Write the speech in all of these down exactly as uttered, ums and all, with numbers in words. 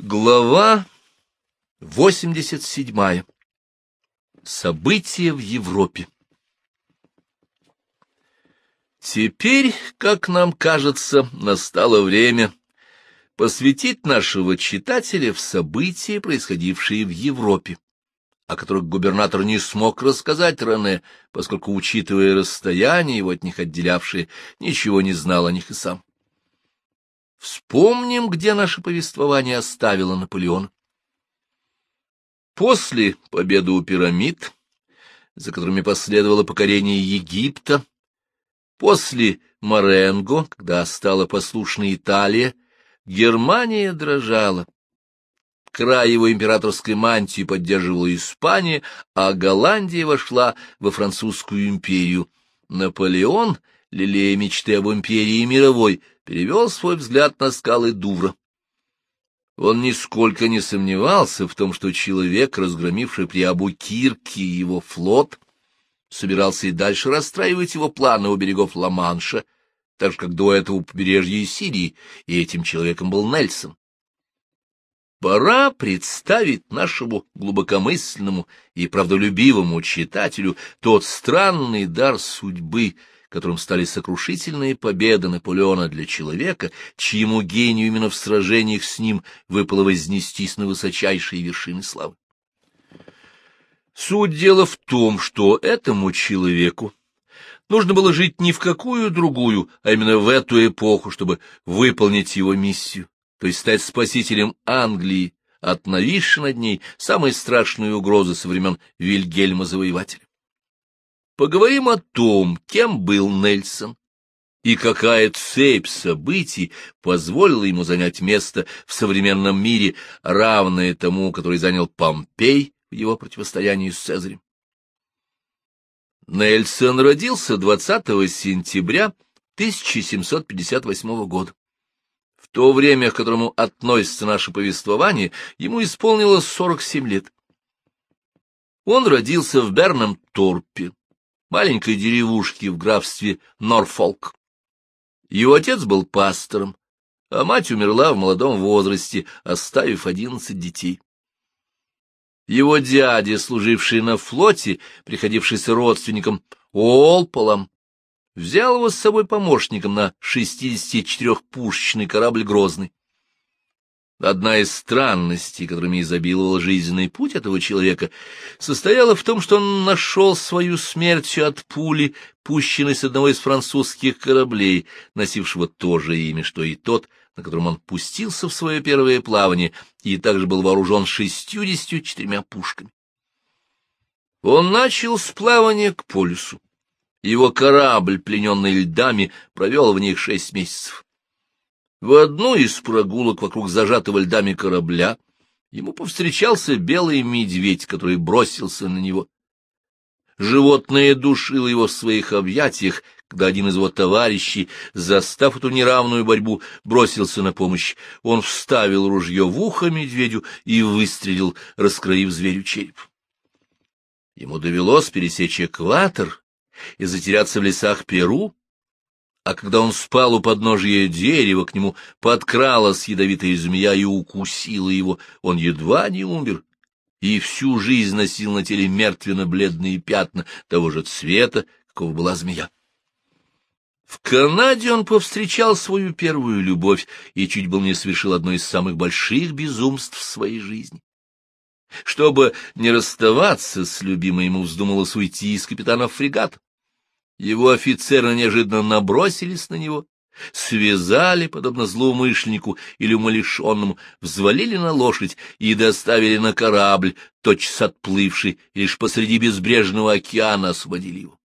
Глава восемьдесят седьмая. События в Европе. Теперь, как нам кажется, настало время посвятить нашего читателя в события, происходившие в Европе, о которых губернатор не смог рассказать Рене, поскольку, учитывая расстояние, его от них отделявшее, ничего не знал о них и сам. Вспомним, где наше повествование оставило Наполеона. После победы у пирамид, за которыми последовало покорение Египта, после Маренго, когда стала послушна Италия, Германия дрожала. Край его императорской мантии поддерживала Испания, а Голландия вошла во французскую империю. Наполеон, лелея мечты об империи мировой, перевел свой взгляд на скалы Дувра. Он нисколько не сомневался в том, что человек, разгромивший при Абукирке его флот, собирался и дальше расстраивать его планы у берегов Ла-Манша, так же, как до этого у побережья Сирии, и этим человеком был Нельсон. Пора представить нашему глубокомысленному и правдолюбивому читателю тот странный дар судьбы, которым стали сокрушительные победы Наполеона для человека, чьему гению именно в сражениях с ним выпало вознестись на высочайшие вершины славы. Суть дела в том, что этому человеку нужно было жить не в какую другую, а именно в эту эпоху, чтобы выполнить его миссию, то есть стать спасителем Англии от нависшей над ней самой страшной угрозы со времен Вильгельма Завоевателя. Поговорим о том, кем был Нельсон, и какая цепь событий позволила ему занять место в современном мире, равное тому, который занял Помпей в его противостоянии с Цезарем. Нельсон родился двадцатого сентября тысяча семьсот пятьдесят восьмого года. В то время, к которому относится наше повествование, ему исполнилось сорок семь лет. Он родился в Бернам-Торпе, маленькой деревушке в графстве Норфолк. Его отец был пастором, а мать умерла в молодом возрасте, оставив одиннадцать детей. Его дядя, служивший на флоте, приходившийся родственником Уолполом, взял его с собой помощником на шестидесятичетырехпушечный корабль «Грозный». Одна из странностей, которыми изобиловал жизненный путь этого человека, состояла в том, что он нашел свою смерть от пули, пущенной с одного из французских кораблей, носившего то же имя, что и тот, на котором он пустился в свое первое плавание, и также был вооружен шестьюдесятью четырьмя пушками. Он начал с плавания к полюсу. Его корабль, плененный льдами, провел в них шесть месяцев. В одну из прогулок вокруг зажатого льдами корабля ему повстречался белый медведь, который бросился на него. Животное душило его в своих объятиях, когда один из его товарищей, застав эту неравную борьбу, бросился на помощь. Он вставил ружье в ухо медведю и выстрелил, раскроив зверю череп. Ему довелось пересечь экватор и затеряться в лесах Перу, а когда он спал у подножия дерева, к нему подкралась ядовитая змея и укусила его. Он едва не умер и всю жизнь носил на теле мертвенно-бледные пятна того же цвета, какого была змея. В Канаде он повстречал свою первую любовь и чуть было не совершил одно из самых больших безумств в своей жизни. Чтобы не расставаться с любимой, ему вздумалось уйти из капитанов фрегата. Его офицеры неожиданно набросились на него, связали, подобно злоумышленнику или умалишенному, взвалили на лошадь и доставили на корабль, тотчас отплывший, и лишь посреди безбрежного океана освободили его.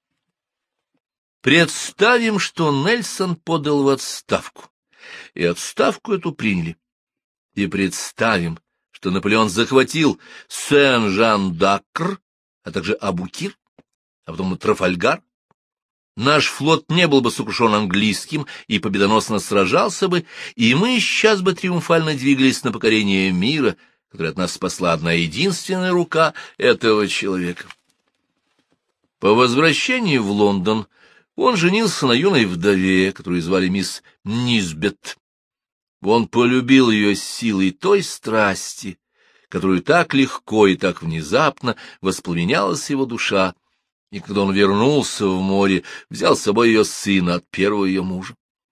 Представим, что Нельсон подал в отставку, и отставку эту приняли. И представим, что Наполеон захватил Сен-Жан-d'Акр, а также Абукир, а потом Трафальгар. Наш флот не был бы сокрушен английским и победоносно сражался бы, и мы сейчас бы триумфально двигались на покорение мира, который от нас спасла одна единственная рука этого человека. По возвращении в Лондон он женился на юной вдове, которую звали мисс Низбет. Он полюбил ее силой той страсти, которую так легко и так внезапно воспламенялась его душа, и когда он вернулся в море, взял с собой ее сына от первого ее мужа.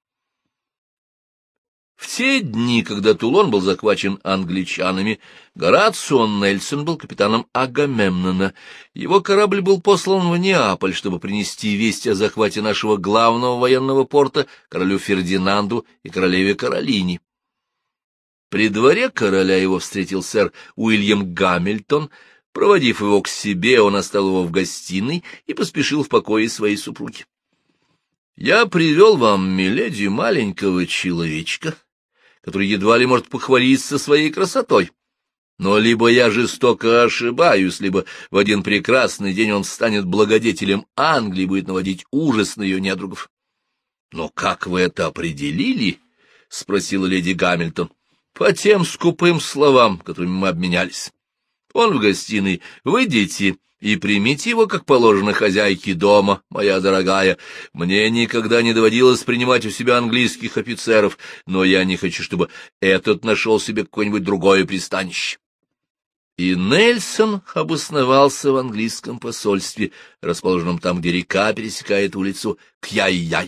В те дни, когда Тулон был захвачен англичанами, Горацио Нельсон был капитаном Агамемнона. Его корабль был послан в Неаполь, чтобы принести весть о захвате нашего главного военного порта королю Фердинанду и королеве Каролине. При дворе короля его встретил сэр Уильям Гамильтон. Проводив его к себе, он оставил его в гостиной и поспешил в покое своей супруги. — Я привел вам, миледи, маленького человечка, который едва ли может похвалиться своей красотой. Но либо я жестоко ошибаюсь, либо в один прекрасный день он станет благодетелем Англии и будет наводить ужас на ее недругов. — Но как вы это определили? — спросила леди Гамильтон. — По тем скупым словам, которыми мы обменялись. Он в гостиной. Выйдите и примите его, как положено, хозяйке дома, моя дорогая. Мне никогда не доводилось принимать у себя английских офицеров, но я не хочу, чтобы этот нашел себе какое-нибудь другое пристанище. И Нельсон обосновался в английском посольстве, расположенном там, где река пересекает улицу Кьяй-Яй.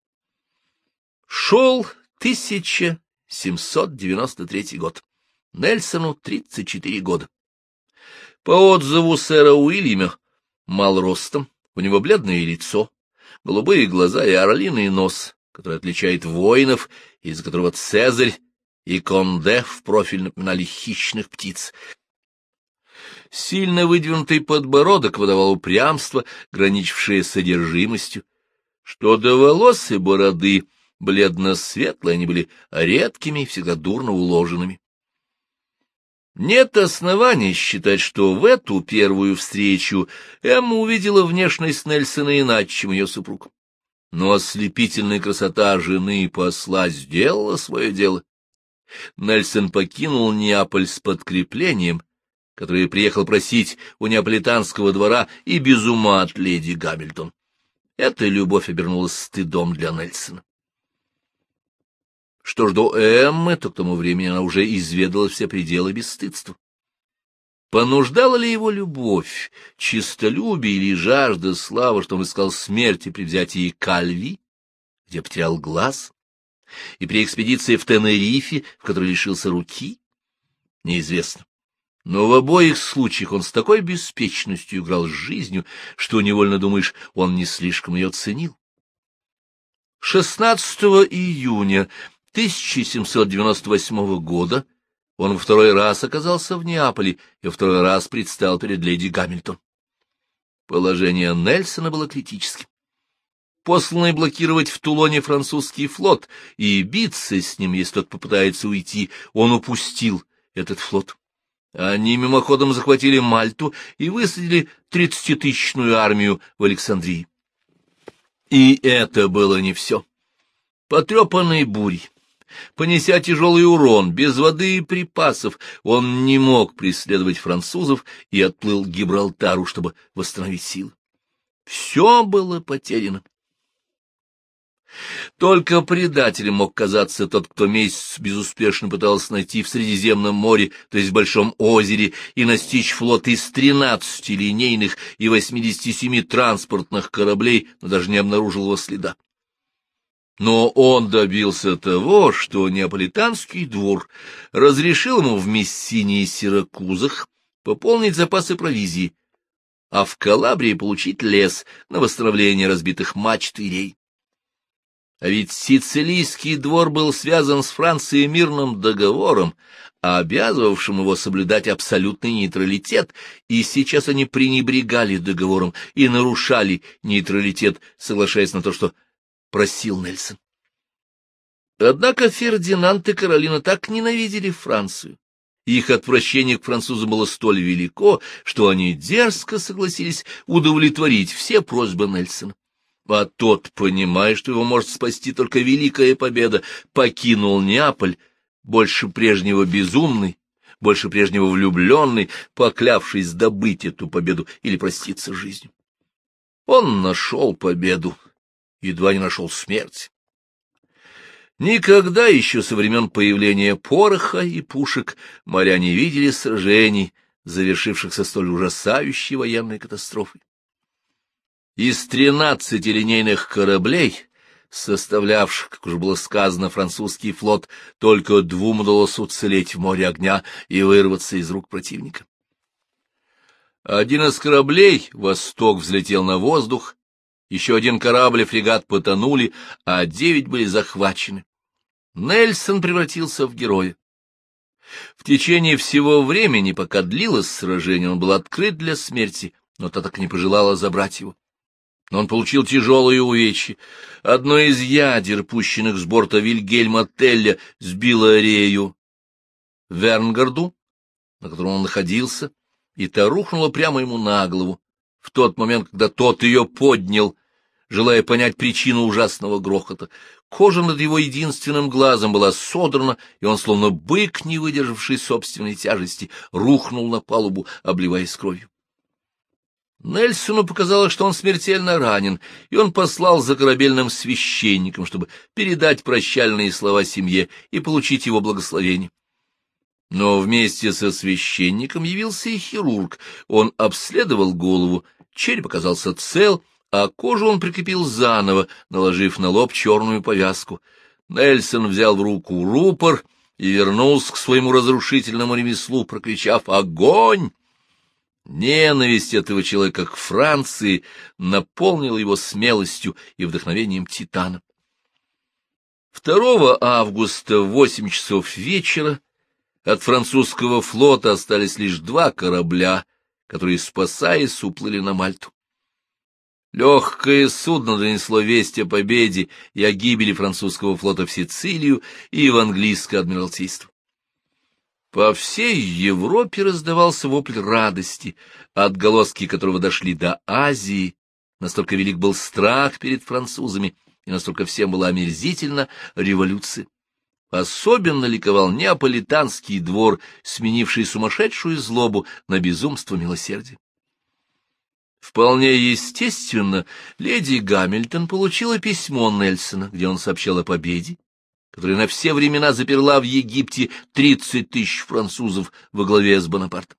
Шел тысяча семьсот девяносто третий год. Нельсону тридцать четыре года. По отзыву сэра Уильяма, мал ростом, у него бледное лицо, голубые глаза и орлиный нос, который отличает воинов, из которого Цезарь и Конде в профиль напоминали хищных птиц. Сильно выдвинутый подбородок выдавал упрямство, граничившее с одержимостью. Что до волос и бороды, бледно-светлые, они были редкими и всегда дурно уложенными. Нет оснований считать, что в эту первую встречу Эмма увидела внешность Нельсона иначе, чем ее супруг. Но ослепительная красота жены посла сделала свое дело. Нельсон покинул Неаполь с подкреплением, которое приехал просить у неаполитанского двора, и без ума от леди Гамильтон. Эта любовь обернулась стыдом для Нельсона. Что ж до Эммы, то к тому времени она уже изведала все пределы бесстыдства. Понуждала ли его любовь, честолюбие или жажда славы, что он искал смерти при взятии Кальви, где потерял глаз, и при экспедиции в Тенерифе, в которой лишился руки? Неизвестно. Но в обоих случаях он с такой беспечностью играл с жизнью, что, невольно думаешь, он не слишком ее ценил. шестнадцатого июня тысяча семьсот девяносто восьмого года он во второй раз оказался в Неаполе и во второй раз предстал перед леди Гамильтон. Положение Нельсона было критическим. Посланный блокировать в Тулоне французский флот и биться с ним, если тот попытается уйти, он упустил этот флот. Они мимоходом захватили Мальту и высадили тридцатитысячную армию в Александрии. И это было не все. Потрепанный бурей, понеся тяжелый урон, без воды и припасов, он не мог преследовать французов и отплыл к Гибралтару, чтобы восстановить силы. Все было потеряно. Только предателем мог казаться тот, кто месяц безуспешно пытался найти в Средиземном море, то есть в Большом озере, и настичь флот из тринадцати линейных и восьмидесяти семи транспортных кораблей, но даже не обнаружил его следа. Но он добился того, что неаполитанский двор разрешил ему в Мессине и Сиракузах пополнить запасы провизии, а в Калабрии получить лес на восстановление разбитых мачт и рей. А ведь сицилийский двор был связан с Францией мирным договором, обязывавшим его соблюдать абсолютный нейтралитет, и сейчас они пренебрегали договором и нарушали нейтралитет, соглашаясь на то, что просил Нельсон. Однако Фердинанд и Каролина так ненавидели Францию, и их отвращение к французам было столь велико, что они дерзко согласились удовлетворить все просьбы Нельсона. А тот, понимая, что его может спасти только великая победа, покинул Неаполь, больше прежнего безумный, больше прежнего влюбленный, поклявшись добыть эту победу или проститься с жизнью. Он нашел победу, едва не нашел смерть. Никогда еще со времен появления пороха и пушек моря не видели сражений, завершившихся столь ужасающей военной катастрофой. Из тринадцати линейных кораблей, составлявших, как уже было сказано, французский флот, только двум удалось уцелеть в море огня и вырваться из рук противника. Один из кораблей «Восток» взлетел на воздух, еще один корабль и фрегат потонули, а девять были захвачены. Нельсон превратился в героя. В течение всего времени, пока длилось сражение, он был открыт для смерти, но та так не пожелала забрать его. Но он получил тяжелые увечья. Одно из ядер, пущенных с борта Вильгельма Телля, сбило рею Вернгарду, на котором он находился, и та рухнула прямо ему на голову, в тот момент, когда тот ее поднял, желая понять причину ужасного грохота. Кожа над его единственным глазом была содрана, и он, словно бык, не выдержавший собственной тяжести, рухнул на палубу, обливаясь кровью. Нельсону показалось, что он смертельно ранен, и он послал за корабельным священником, чтобы передать прощальные слова семье и получить его благословение. Но вместе со священником явился и хирург. Он обследовал голову, череп оказался цел, а кожу он прикрепил заново, наложив на лоб черную повязку. Нельсон взял в руку рупор и вернулся к своему разрушительному ремеслу, прокричав «Огонь!». Ненависть этого человека к Франции наполнила его смелостью и вдохновением титана. второго августа в восемь часов вечера от французского флота остались лишь два корабля, которые, спасаясь, уплыли на Мальту. Легкое судно донесло весть о победе и о гибели французского флота в Сицилию и в английское адмиралтейство. По всей Европе раздавался вопль радости, отголоски которого дошли до Азии. Настолько велик был страх перед французами, и настолько всем была омерзительна революция. Особенно ликовал неаполитанский двор, сменивший сумасшедшую злобу на безумство милосердия. Вполне естественно, леди Гамильтон получила письмо Нельсона, где он сообщал о победе, которая на все времена заперла в Египте тридцать тысяч французов во главе с Бонапартом.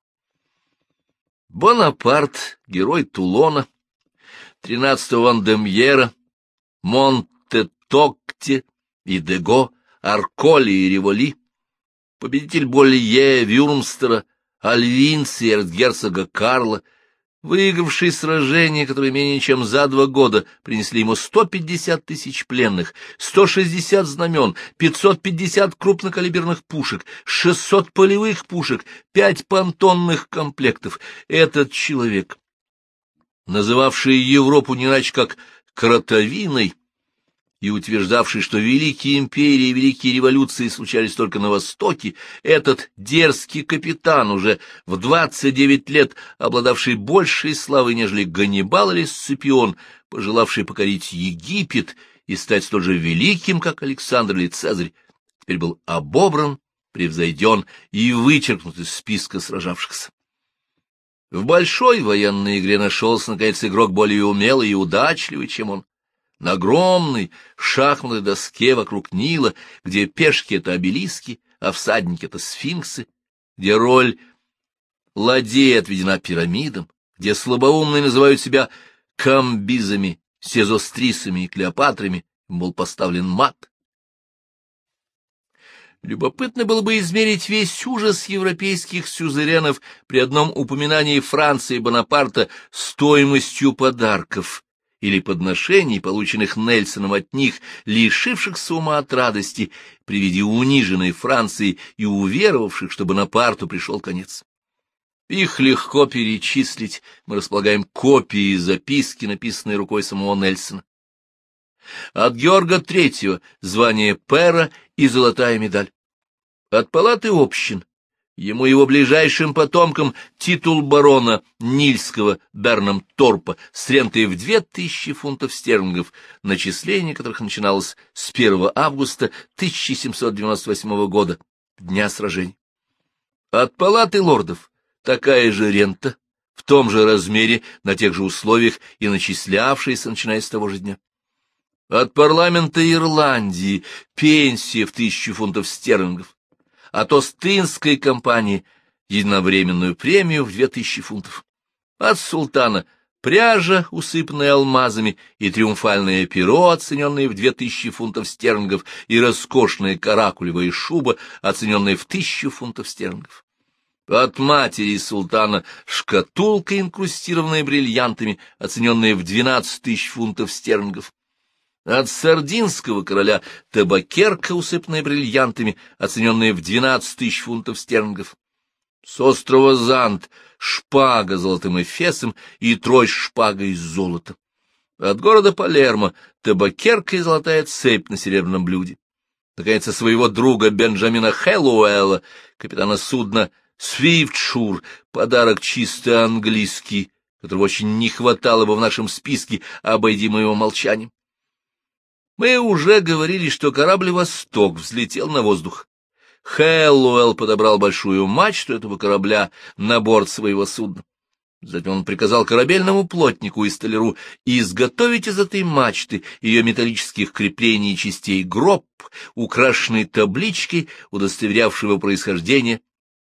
Бонапарт, герой Тулона, тринадцатого Вандемьера, Монтетокте и Дего, Арколи и Риволи, победитель Болье, Вюрмстера, Альвинца и эрцгерцога Карла, выигравший сражение, которое менее чем за два года принесли ему сто пятьдесят тысяч пленных, сто шестьдесят знамен, пятьсот пятьдесят крупнокалиберных пушек, шестьсот полевых пушек, пять понтонных комплектов. Этот человек, называвший Европу не иначе как кротовиной, и утверждавший, что великие империи и великие революции случались только на Востоке, этот дерзкий капитан, уже в двадцать девять лет обладавший большей славой, нежели Ганнибал или Сципион, пожелавший покорить Египет и стать столь же великим, как Александр или Цезарь, теперь был обобран, превзойден и вычеркнут из списка сражавшихся. В большой военной игре нашелся, наконец, игрок более умелый и удачливый, чем он. На огромной шахматной доске вокруг Нила, где пешки — это обелиски, а всадники — это сфинксы, где роль ладей отведена пирамидам, где слабоумные называют себя камбизами, сезострисами и клеопатрами, им был поставлен мат. Любопытно было бы измерить весь ужас европейских сюзеренов при одном упоминании Франции и Бонапарта стоимостью подарков или подношений, полученных Нельсоном от них, лишившихся ума от радости при виде униженной Франции и уверовавших, что Бонапарту пришел конец. Их легко перечислить, мы располагаем копии записки, написанной рукой самого Нельсона. От Георга Третьего звание пэра и золотая медаль. От палаты общин ему и его ближайшим потомкам титул барона Нильского Берном Торпа с рентой в две тысячи фунтов стерлингов, начисление которых начиналось с первого августа тысяча семьсот девяносто восьмого года, дня сражений. От палаты лордов такая же рента, в том же размере, на тех же условиях и начислявшаяся, начиная с того же дня. От парламента Ирландии пенсия в тысячу фунтов стерлингов, от Остинской компании единовременную премию в две тысячи фунтов. От султана пряжа, усыпанная алмазами, и триумфальное перо, оцененное в две тысячи фунтов стерлингов, и роскошная каракулевая шуба, оцененная в тысячу фунтов стерлингов. От матери султана шкатулка, инкрустированная бриллиантами, оцененная в двенадцать тысяч фунтов стерлингов. От сардинского короля табакерка, усыпанная бриллиантами, оцененная в двенадцать тысяч фунтов стерлингов. С острова Зант шпага с золотым эфесом и трость шпага из золота. От города Палермо табакерка и золотая цепь на серебряном блюде. Наконец, своего друга Бенджамина Хэллоуэлла, капитана судна Свифтшур, подарок чисто английский, которого очень не хватало бы в нашем списке, обойди мы его молчанием. Мы уже говорили, что корабль «Восток» взлетел на воздух. Хэллоуэлл подобрал большую мачту этого корабля на борт своего судна. Затем он приказал корабельному плотнику и столяру изготовить из этой мачты ее металлических креплений и частей гроб, украшенный табличкой, удостоверявшей его происхождение.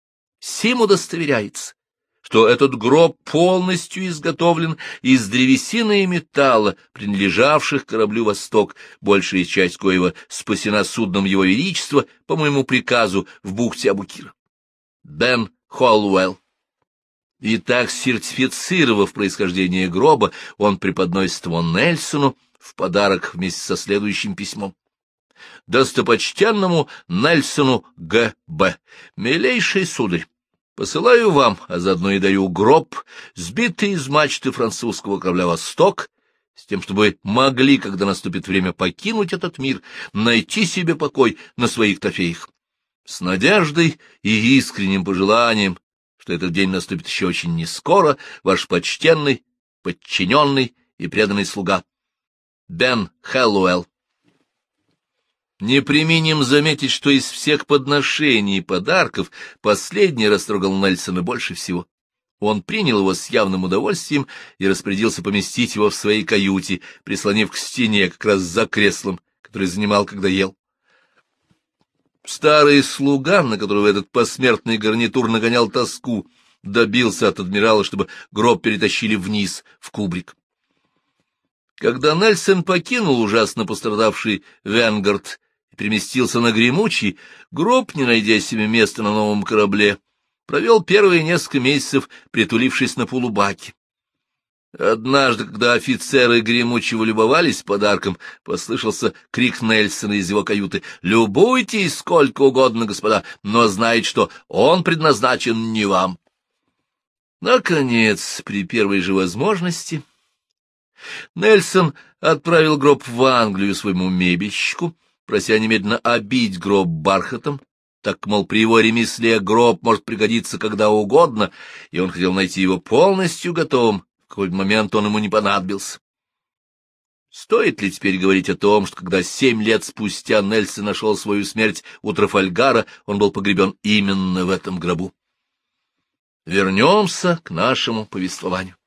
Сим удостоверяется, что этот гроб полностью изготовлен из древесины и металла, принадлежавших кораблю «Восток», большая часть коего спасена судном Его Величества по моему приказу в бухте Абукира. Бен Холлуэлл. Итак, сертифицировав происхождение гроба, он преподносит его Нельсону в подарок вместе со следующим письмом. Достопочтенному Нельсону Г Б Милейший сударь, посылаю вам, а заодно и даю гроб, сбитый из мачты французского корабля «Восток», с тем, чтобы могли, когда наступит время покинуть этот мир, найти себе покой на своих трофеях. С надеждой и искренним пожеланием, что этот день наступит еще очень нескоро, ваш почтенный, подчиненный и преданный слуга Бен Хэллоуэлл. Не преминем заметить, что из всех подношений и подарков последний растрогал Нельсона больше всего. Он принял его с явным удовольствием и распорядился поместить его в своей каюте, прислонив к стене как раз за креслом, который занимал, когда ел. Старый слуга, на которого этот посмертный гарнитур нагонял тоску, добился от адмирала, чтобы гроб перетащили вниз, в кубрик. Когда Нельсон покинул ужасно пострадавший Венгард и переместился на Гремучий, гроб, не найдя себе места на новом корабле, провел первые несколько месяцев, притулившись на полубаке. Однажды, когда офицеры Гремучего любовались подарком, послышался крик Нельсона из его каюты: «Любуйтесь сколько угодно, господа, но знайте, что он предназначен не вам». Наконец, при первой же возможности, Нельсон отправил гроб в Англию своему мебельщику, прося немедленно обить гроб бархатом, так, мол, при его ремесле гроб может пригодиться когда угодно, и он хотел найти его полностью готовым, в какой момент он ему не понадобился. Стоит ли теперь говорить о том, что когда семь лет спустя Нельсон нашел свою смерть у Трафальгара, он был погребен именно в этом гробу? Вернемся к нашему повествованию.